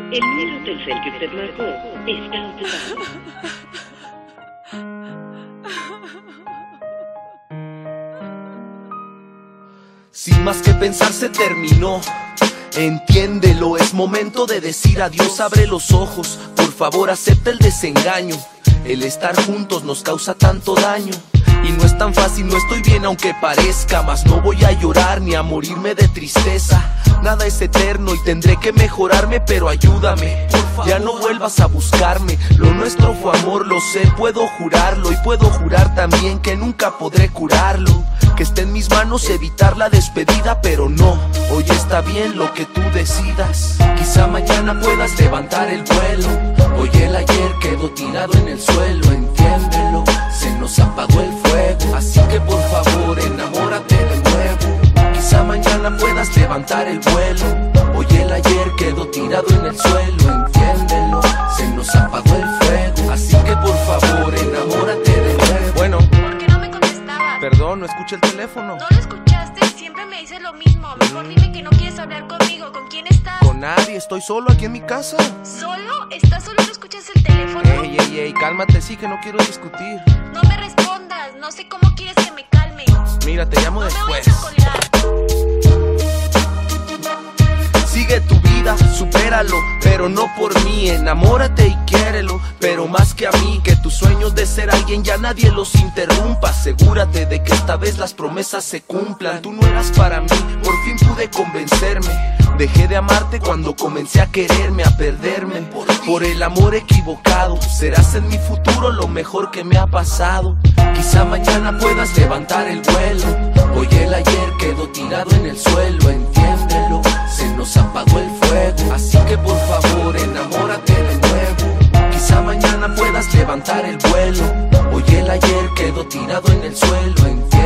El número Telcel que usted marcó está ocupado. Sin más que pensar se terminó. Entiéndelo, es momento de decir adiós. Abre los ojos, por favor acepta el desengaño. El estar juntos nos causa tanto daño. Y no es tan fácil, no estoy bien aunque parezca. Mas no voy a llorar ni a morirme de tristeza. Nada es eterno y tendré que mejorarme, pero ayúdame, ya no vuelvas a buscarme. Lo nuestro fue amor, lo sé, puedo jurarlo. Y puedo jurar también que nunca podré curarlo. Que esté en mis manos evitar la despedida, pero no, hoy está bien lo que tú decidas. Quizá mañana puedas levantar el vuelo. Hoy el ayer quedó tirado en el suelo, entiéndelo, se nos apagó el fuego. Así que por favor enamórate de nuevo. Quizá mañana puedas levantar el vuelo. Hoy el ayer quedó tirado en el suelo, entiéndelo, se nos apagó el fuego. Así que por favor enamórate de nuevo. Bueno, ¿por qué no me contestabas? perdón, no escuché el teléfono. ¿No lo escuchaste? Siempre me dices lo mismo. Mejor dime que no quieres hablar conmigo. ¿Con quién estás? Con nadie, estoy solo aquí en mi casa. ¿Solo? ¿Estás solo y no escuchas el teléfono? Ey, cálmate, sí que no quiero discutir. No me respondas, no sé cómo quieres que me calme. Mira, te llamo No me después. vayas a colgar. Sigue tu vida, supéralo, pero no por mí. Enamórate y quiérelo, pero más que a mí. Que tus sueños de ser alguien ya nadie los interrumpa. Asegúrate de que esta vez las promesas se cumplan. Tú no eras para mí, por fin pude convencerme. Dejé de amarte cuando comencé a quererme, a perderme por el amor equivocado. Serás en mi futuro lo mejor que me ha pasado. Quizá mañana puedas levantar el vuelo. Hoy el ayer quedó tirado en el suelo, entiéndelo, se nos apagó el fuego. Así que por favor enamórate de nuevo. Quizá mañana puedas levantar el vuelo. Hoy el ayer quedó tirado en el suelo, entiéndelo.